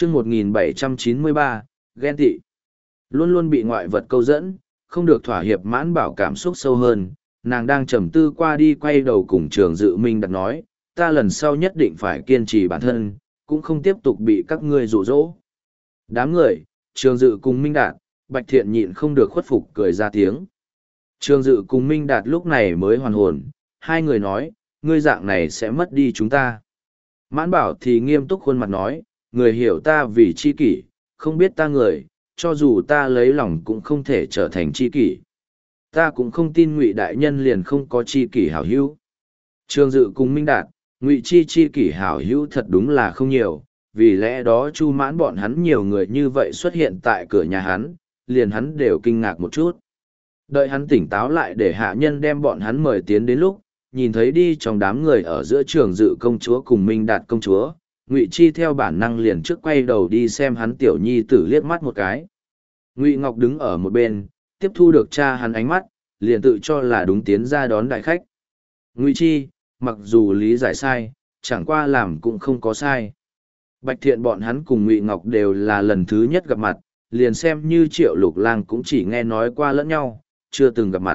chương 1793, ghen tị. Luôn luôn bị ngoại vật câu dẫn, không được thỏa hiệp Mãn Bảo cảm xúc sâu hơn, nàng đang trầm tư qua đi quay đầu cùng Trường Dự Minh đặt nói, ta lần sau nhất định phải kiên trì bản thân, cũng không tiếp tục bị các ngươi dụ dỗ. Đám người, Trường Dự cùng Minh Đạt, Bạch Thiện nhịn không được khuất phục cười ra tiếng. Trường Dự cùng Minh Đạt lúc này mới hoàn hồn, hai người nói, ngươi dạng này sẽ mất đi chúng ta. Mãn Bảo thì nghiêm túc khuôn mặt nói, người hiểu ta vì chi kỷ, không biết ta người, cho dù ta lấy lòng cũng không thể trở thành chi kỷ. Ta cũng không tin Ngụy đại nhân liền không có chi kỷ hảo hữu. Trường Dự cùng Minh Đạt, Ngụy chi kỷ hảo hữu thật đúng là không nhiều, vì lẽ đó Chu Mãn bọn hắn nhiều người như vậy xuất hiện tại cửa nhà hắn, liền hắn đều kinh ngạc một chút. Đợi hắn tỉnh táo lại để hạ nhân đem bọn hắn mời tiến đến lúc, nhìn thấy đi trong đám người ở giữa Trường Dự công chúa cùng Minh Đạt công chúa, Ngụy Chi theo bản năng liền trước quay đầu đi xem hắn tiểu nhi tử liếc mắt một cái. Ngụy Ngọc đứng ở một bên, tiếp thu được cha hắn ánh mắt, liền tự cho là đúng tiến ra đón đại khách. Ngụy Chi, mặc dù lý giải sai, chẳng qua làm cũng không có sai. Bạch Thiện bọn hắn cùng Ngụy Ngọc đều là lần thứ nhất gặp mặt, liền xem như Triệu Lục Lang cũng chỉ nghe nói qua lẫn nhau, chưa từng gặp mặt.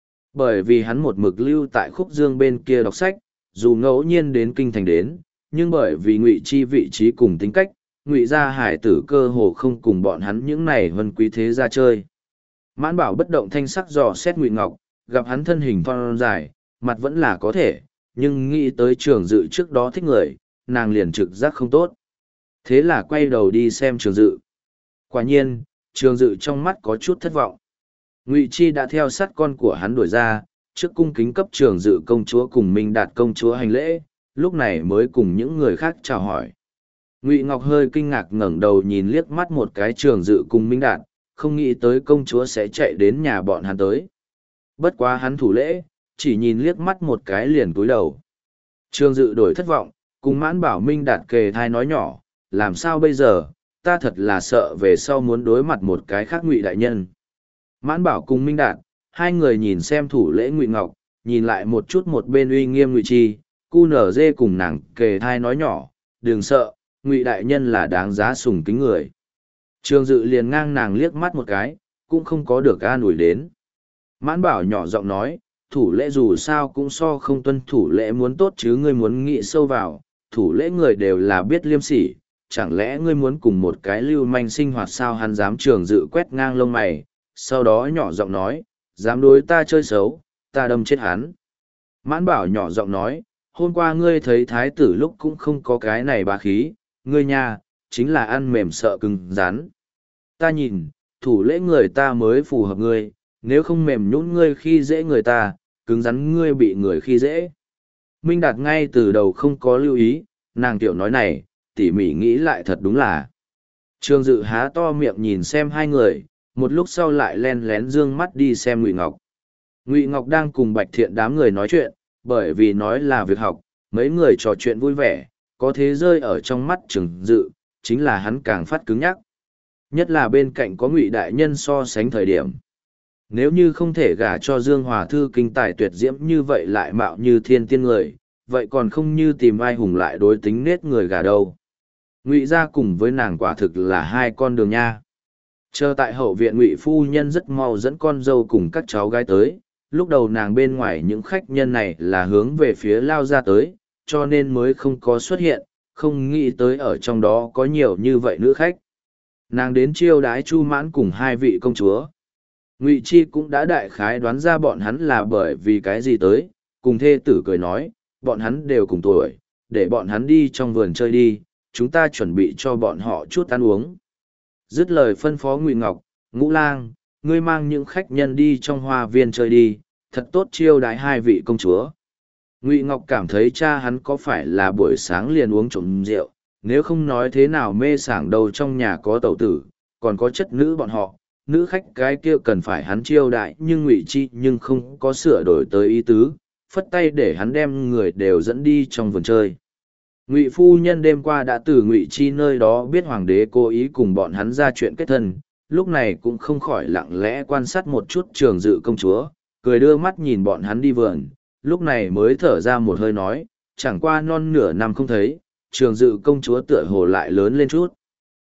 Bởi vì hắn một mực lưu tại Khúc Dương bên kia đọc sách, dù ngẫu nhiên đến kinh thành đến, nhưng bởi vì Ngụy Chi vị trí cùng tính cách, Ngụy gia hải tử cơ hồ không cùng bọn hắn những này vân quý thế ra chơi. Mãn Bảo bất động thanh sắc dò xét Ngụy Ngọc, gặp hắn thân hình thon dài, mặt vẫn là có thể, nhưng nghĩ tới Trường Dự trước đó thích người, nàng liền trực giác không tốt. Thế là quay đầu đi xem Trường Dự. Quả nhiên, Trường Dự trong mắt có chút thất vọng. Ngụy Chi đã theo sát con của hắn đuổi ra, trước cung kính cấp Trường Dự công chúa cùng Minh Đạt công chúa hành lễ, lúc này mới cùng những người khác chào hỏi. Ngụy Ngọc hơi kinh ngạc ngẩng đầu nhìn liếc mắt một cái Trường Dự cùng Minh Đạt, không nghĩ tới công chúa sẽ chạy đến nhà bọn hắn tới. Bất quá hắn thủ lễ, chỉ nhìn liếc mắt một cái liền cúi đầu. Trường Dự đổi thất vọng, cùng Mãn Bảo Minh Đạt kề thai nói nhỏ, làm sao bây giờ, ta thật là sợ về sau muốn đối mặt một cái khác Ngụy đại nhân. Mãn Bảo cùng Minh Đạt, hai người nhìn xem thủ lễ Ngụy Ngọc, nhìn lại một chút một bên uy nghiêm Ngụy Chi, cu nở dê cùng nàng kề thai nói nhỏ, đừng sợ, Ngụy đại nhân là đáng giá sùng kính người. Trường Dự liền ngang nàng liếc mắt một cái, cũng không có được an ủi đến. Mãn Bảo nhỏ giọng nói, thủ lễ dù sao cũng so không tuân thủ lễ muốn tốt chứ ngươi muốn nghĩ sâu vào, thủ lễ người đều là biết liêm sỉ, chẳng lẽ ngươi muốn cùng một cái lưu manh sinh hoạt sao? Hắn dám. Trường Dự quét ngang lông mày, sau đó nhỏ giọng nói, dám đối ta chơi xấu, ta đâm chết hắn. Mãn Bảo nhỏ giọng nói, hôm qua ngươi thấy thái tử lúc cũng không có cái này bá khí, ngươi nha, chính là ăn mềm sợ cứng rắn. Ta nhìn, thủ lễ người ta mới phù hợp ngươi, nếu không mềm nhũn ngươi khi dễ người ta, cứng rắn ngươi bị người khi dễ. Minh Đạt ngay từ đầu không có lưu ý, nàng tiểu nói này, tỉ mỉ nghĩ lại thật đúng là. Trường Dự há to miệng nhìn xem hai người, một lúc sau lại len lén dương mắt đi xem Ngụy Ngọc. Ngụy Ngọc đang cùng Bạch Thiện đám người nói chuyện, bởi vì nói là việc học, mấy người trò chuyện vui vẻ, có thế rơi ở trong mắt Trường Dự, chính là hắn càng phát cứng nhắc. Nhất là bên cạnh có Ngụy đại nhân so sánh thời điểm. Nếu như không thể gả cho Dương Hòa Thư kinh tài tuyệt diễm như vậy lại mạo như thiên tiên người, vậy còn không như tìm ai hùng lại đối tính nết người gả đâu. Ngụy gia cùng với nàng quả thực là hai con đường nha. Chờ tại hậu viện Ngụy phu nhân rất mau dẫn con dâu cùng các cháu gái tới, lúc đầu nàng bên ngoài những khách nhân này là hướng về phía Lao gia tới, cho nên mới không có xuất hiện, không nghĩ tới ở trong đó có nhiều như vậy nữ khách. Nàng đến chiêu đái Chu Mãn cùng hai vị công chúa. Ngụy Chi cũng đã đại khái đoán ra bọn hắn là bởi vì cái gì tới, cùng thê tử cười nói, bọn hắn đều cùng tuổi, để bọn hắn đi trong vườn chơi đi, chúng ta chuẩn bị cho bọn họ chút ăn uống. Dứt lời phân phó Ngụy Ngọc, Ngũ Lang, ngươi mang những khách nhân đi trong hoa viên chơi đi, thật tốt chiêu đái hai vị công chúa. Ngụy Ngọc cảm thấy cha hắn có phải là buổi sáng liền uống trộm rượu, nếu không nói thế nào mê sảng đâu, trong nhà có tẩu tử, còn có chất nữ bọn họ, nữ khách cái kia cần phải hắn chiêu đại, nhưng Ngụy Chi nhưng không có sửa đổi tới ý tứ, phất tay để hắn đem người đều dẫn đi trong vườn chơi. Ngụy phu nhân đêm qua đã từ Ngụy Chi nơi đó biết hoàng đế cố ý cùng bọn hắn ra chuyện kết thân, lúc này cũng không khỏi lặng lẽ quan sát một chút Trường Dự công chúa, cười đưa mắt nhìn bọn hắn đi vườn, lúc này mới thở ra một hơi nói, chẳng qua non nửa năm không thấy, Trường Dự công chúa tựa hồ lại lớn lên chút.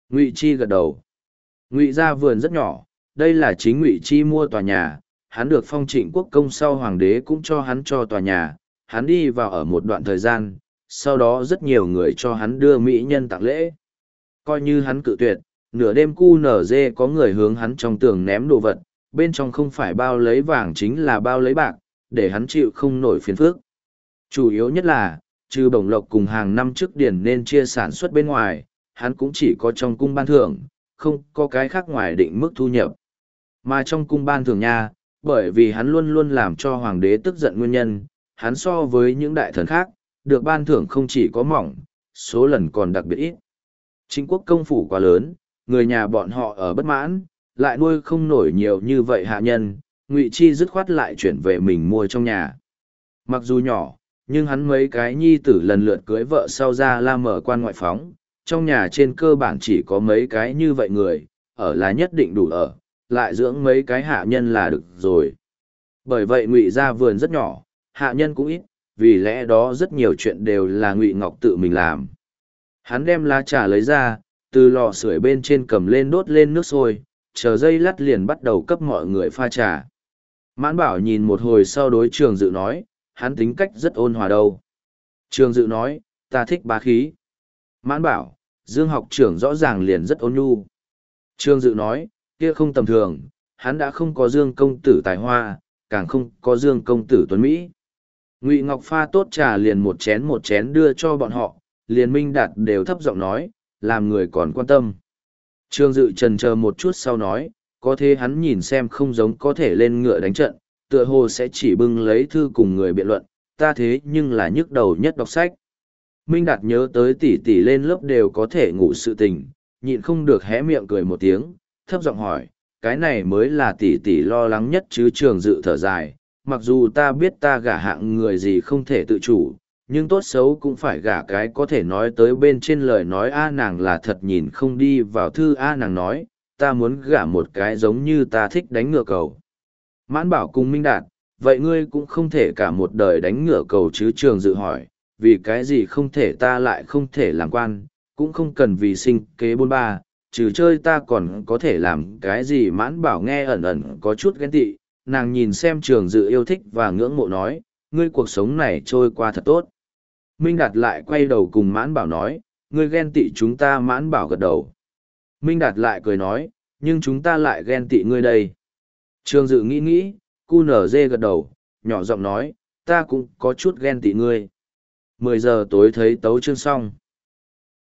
Ngụy Chi gật đầu. Ngụy gia vườn rất nhỏ, đây là chính Ngụy Chi mua tòa nhà, hắn được phong Trịnh Quốc công sau hoàng đế cũng cho hắn cho tòa nhà, hắn đi vào ở một đoạn thời gian, sau đó rất nhiều người cho hắn đưa mỹ nhân tặng lễ. Coi như hắn cự tuyệt, nửa đêm cu nở dê có người hướng hắn trong tường ném đồ vật, bên trong không phải bao lấy vàng chính là bao lấy bạc, để hắn chịu không nổi phiền phức. Chủ yếu nhất là, trừ bổng lộc cùng hàng năm trước điển nên chia sản xuất bên ngoài, hắn cũng chỉ có trong cung ban thưởng, không có cái khác ngoài định mức thu nhập. Mà trong cung ban thưởng nha, bởi vì hắn luôn luôn làm cho hoàng đế tức giận nguyên nhân, hắn so với những đại thần khác, được ban thưởng không chỉ có mỏng, số lần còn đặc biệt ít. Trịnh Quốc công phủ quá lớn, người nhà bọn họ ở bất mãn, lại nuôi không nổi nhiều như vậy hạ nhân, Ngụy Chi dứt khoát lại chuyển về mình mua trong nhà. Mặc dù nhỏ, nhưng hắn mấy cái nhi tử lần lượt cưới vợ sau ra la mở quan ngoại phóng, trong nhà trên cơ bản chỉ có mấy cái như vậy người, ở là nhất định đủ ở, lại dưỡng mấy cái hạ nhân là được rồi. Bởi vậy Ngụy gia vườn rất nhỏ, hạ nhân cũng ít, vì lẽ đó rất nhiều chuyện đều là Ngụy Ngọc tự mình làm. Hắn đem lá trà lấy ra, từ lò sưởi bên trên cầm lên đốt lên nước sôi, chờ giây lát liền bắt đầu cấp mọi người pha trà. Mãn Bảo nhìn một hồi sau đối Trường Dự nói, hắn tính cách rất ôn hòa đâu. Trường Dự nói, ta thích bá khí. Mãn Bảo, Dương học trưởng rõ ràng liền rất ôn nhu. Trường Dự nói, kia không tầm thường, hắn đã không có Dương công tử tài hoa, càng không có Dương công tử tuấn Mỹ. Ngụy Ngọc pha tốt trà liền một chén đưa cho bọn họ, liền Minh Đạt đều thấp giọng nói, làm người còn quan tâm. Trương Dự chần chờ một chút sau nói, có thế hắn nhìn xem không giống có thể lên ngựa đánh trận, tựa hồ sẽ chỉ bưng lấy thư cùng người biện luận, ta thế nhưng là nhức đầu nhất đọc sách. Minh Đạt nhớ tới tỷ tỷ lên lớp đều có thể ngủ sự tình, nhịn không được hé miệng cười một tiếng, thấp giọng hỏi, cái này mới là tỷ tỷ lo lắng nhất chứ. Trường Dự thở dài, mặc dù ta biết ta gả hạng người gì không thể tự chủ, nhưng tốt xấu cũng phải gả cái có thể nói tới bên trên lời nói a nàng là thật nhìn không đi vào thư a nàng nói, ta muốn gả một cái giống như ta thích đánh ngựa cầu. Mãn Bảo cùng Minh Đạt, vậy ngươi cũng không thể cả một đời đánh ngựa cầu chứ. Trường Dự hỏi, vì cái gì không thể ta lại không thể làm quan, cũng không cần vì sinh kế bôn ba, trừ chơi ta còn có thể làm cái gì. Mãn Bảo nghe ẩn ẩn có chút ghen tị, nàng nhìn xem Trường Dự yêu thích và ngưỡng mộ nói, ngươi cuộc sống này trôi qua thật tốt. Minh Đạt lại quay đầu cùng Mãn Bảo nói, ngươi ghen tị chúng ta. Mãn Bảo gật đầu. Minh Đạt lại cười nói, nhưng chúng ta lại ghen tị ngươi đây. Trường Dự nghĩ nghĩ, cu nở dê gật đầu, nhỏ giọng nói, ta cũng có chút ghen tị ngươi. 10 giờ tối thấy tấu chương xong.